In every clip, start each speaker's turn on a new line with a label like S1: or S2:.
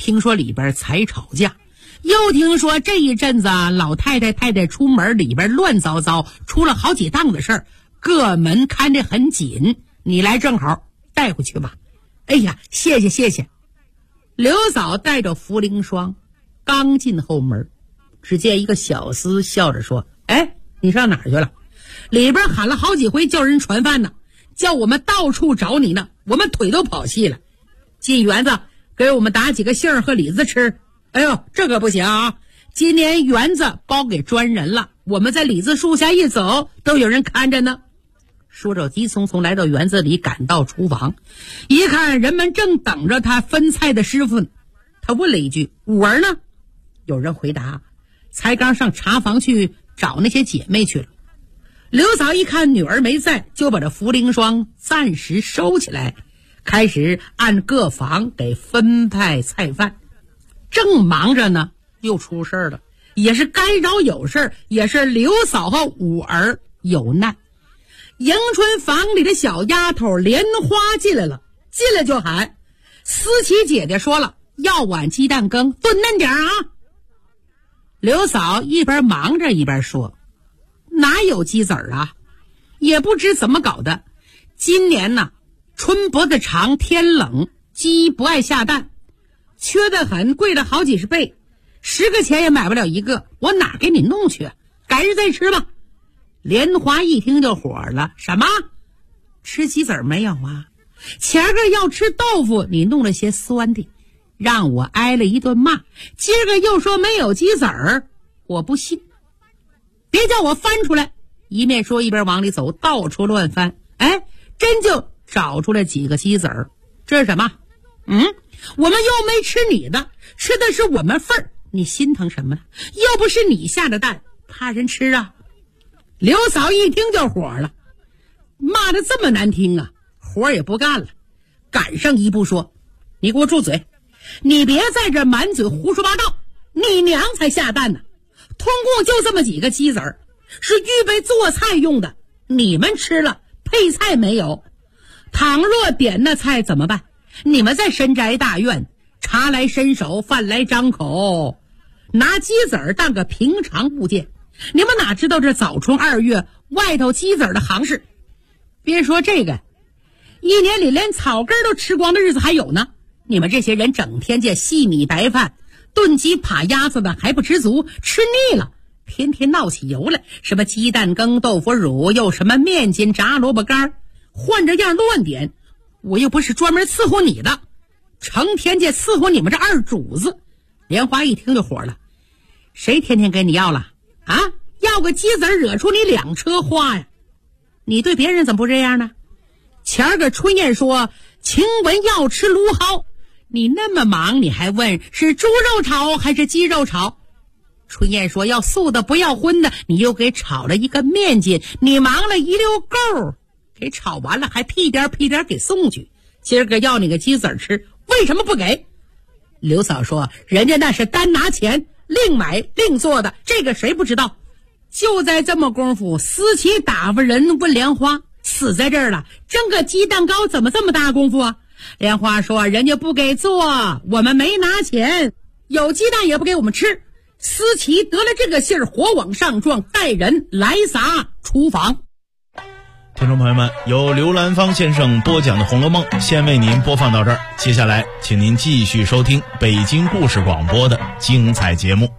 S1: 听说里边才吵架，又听说这一阵子老太太出门里边乱糟糟，出了好几档的事儿，各门看得很紧，你来正好，带回去吧。哎呀，谢谢。刘嫂带着茯苓霜刚进后门，只见一个小厮笑着说：哎，你上哪儿去了？里边喊了好几回叫人传饭呢，叫我们到处找你呢，我们腿都跑细了。进园子给我们打几个杏儿和李子吃。哎呦，这可不行啊，今年园子包给专人了，我们在李子树下一走都有人看着呢。说着急匆匆来到园子里，赶到厨房，一看人们正等着他分菜的师傅，他问了一句：五儿呢？有人回答：才刚上茶房去找那些姐妹去了。刘嫂一看女儿没在，就把这茯苓霜暂时收起来，开始按各房给分派菜饭。正忙着呢，又出事了，也是该着有事，也是刘嫂和五儿有难。迎春房里的小丫头莲花进来了，进来就喊：思琪姐姐说了，要碗鸡蛋羹，炖嫩点啊。刘嫂一边忙着一边说：哪有鸡子儿啊，也不知怎么搞的，今年呢春脖子长，天冷，鸡不爱下蛋，缺得很，贵了好几十倍，10个钱也买不了一个，我哪给你弄去？改日再吃吧。莲花一听就火了：什么？吃鸡子儿没有啊？前个要吃豆腐，你弄了些酸的，让我挨了一顿骂，今儿个又说没有鸡子儿，我不信，别叫我翻出来。一面说一边往里走，到处乱翻，哎，真就找出来几个鸡子儿。这是什么？我们又没吃你的，吃的是我们份儿，你心疼什么呢？又不是你下的蛋，怕人吃啊。刘嫂一听就火了，骂得这么难听啊，活也不干了，赶上一步说：你给我住嘴，你别在这满嘴胡说八道，你娘才下蛋呢，通共就这么几个鸡子儿，是预备做菜用的，你们吃了配菜没有？倘若点那菜怎么办？你们在深宅大院，茶来伸手，饭来张口，拿鸡子儿当个平常物件，你们哪知道这早春2月外头鸡子儿的行市？别说这个，一年里连草根都吃光的日子还有呢。你们这些人整天见细米白饭，炖鸡扒鸭子的还不知足，吃腻了，天天闹起油来，什么鸡蛋羹、豆腐乳，又什么面筋、炸萝卜干，换着样乱点。我又不是专门伺候你的，成天见伺候你们这二主子。莲花一听就火了：谁天天跟你要了啊？要个鸡子惹出你2车花呀？你对别人怎么不这样呢？前个春燕说晴雯要吃芦蒿，你那么忙，你还问是猪肉炒还是鸡肉炒？春燕说要素的不要荤的，你又给炒了一个面筋，你忙了一溜够，给炒完了还屁颠给送去。今儿个要你个鸡子吃，为什么不给？刘嫂说人家那是单拿钱另买另做的，这个谁不知道？就在这么功夫，思琪打发人问莲花：死在这儿了，蒸个鸡蛋糕怎么这么大功夫啊？莲花说人家不给做，我们没拿钱，有鸡蛋也不给我们吃。思琪得了这个信儿，火往上撞，带人来砸厨房。
S2: 听众朋友们，由刘兰芳先生播讲的《红楼梦》先为您播放到这儿，接下来请您继续收听北京故事广播的精彩节目。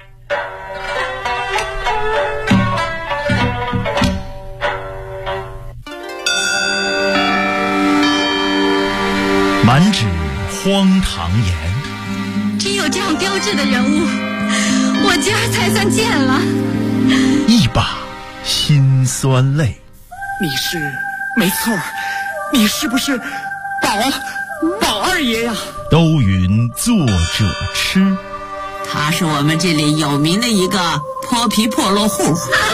S2: 满纸荒唐言，
S3: 真有这样标致的人物，我今儿才算见了。
S2: 一把辛酸泪。
S4: 你是没错，你是不是宝二爷呀？
S2: 都云作者痴，
S5: 他是我们这里有名的一个泼皮破落户，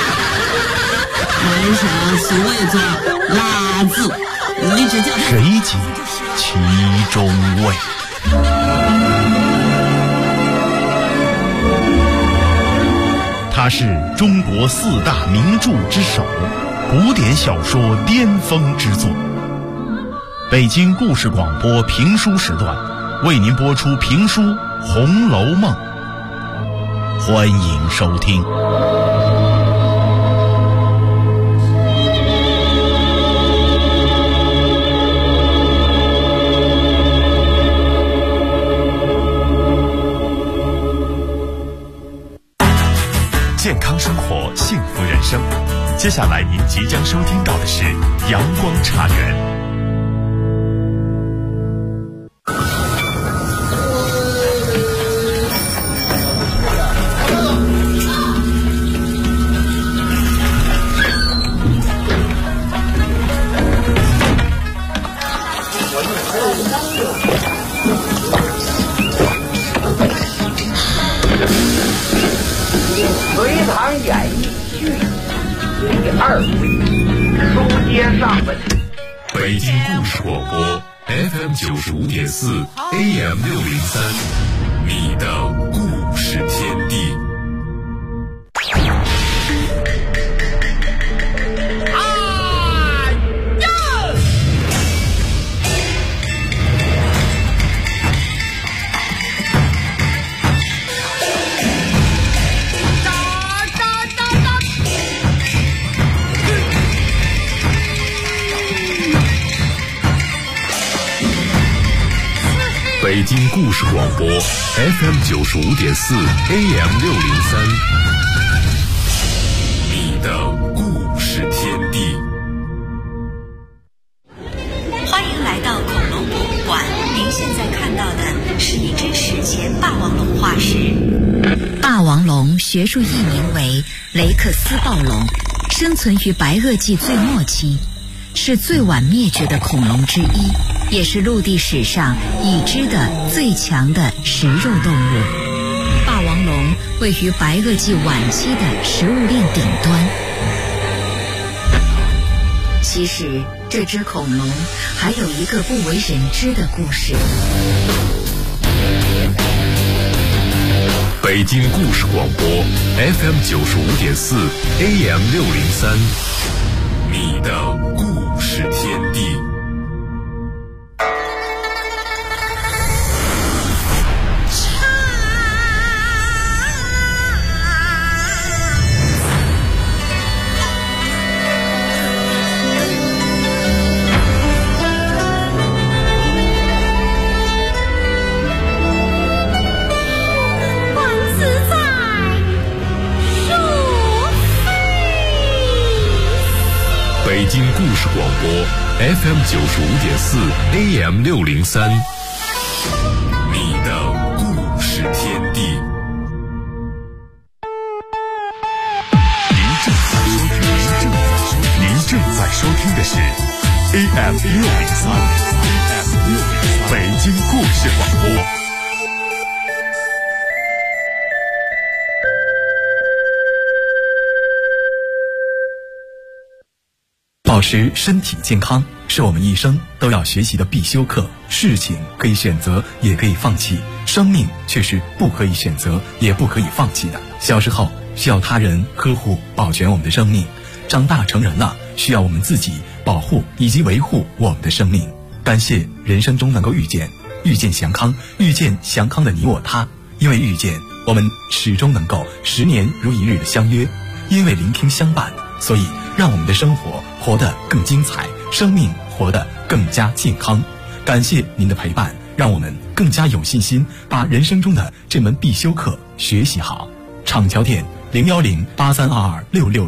S5: 门上俗谓作拉字，你只叫
S2: 谁解其中味？他是中国4大名著之首，古典小说巅峰之作。北京故事广播评书时段为您播出评书《 红楼梦》，欢迎收听。
S6: 健康生活，幸福人生。接下来您即将收听到的是阳光茶园。
S7: 隋唐演义续第2回，书接上文。
S6: 北京故事广播 FM 95.4 AM 603，你的故事天地。北京故事广播 FM 95.4 AM 603，你的故事天地。
S8: 欢迎来到恐龙博物馆，您现在看到的是一只史前霸王龙化石。霸王龙学术译名为雷克斯暴龙，生存于白垩纪最末期，是最晚灭绝的恐龙之一，也是陆地史上已知的最强的食肉动物。霸王龙位于白垩纪晚期的食物链顶端。其实这只恐龙还有一个不为人知的故事。
S6: 北京故事广播 FM 95.4 AM 603，你的故事天地。北京故事广播 FM 95.4 AM 603，你的故事天地。您正在收听的是 AM 603，北京故事广播。
S9: 保持身体健康是我们一生都要学习的必修课。事情可以选择，也可以放弃，生命却是不可以选择，也不可以放弃的。小时候需要他人呵护保全我们的生命，长大成人了需要我们自己保护以及维护我们的生命。感谢人生中能够遇见祥康，遇见祥康的你我他。因为遇见，我们始终能够10年如一日的相约；因为聆听相伴，所以让我们的生活活得更精彩，生命活得更加健康。感谢您的陪伴，让我们更加有信心把人生中的这门必修课学习好。厂桥店010832266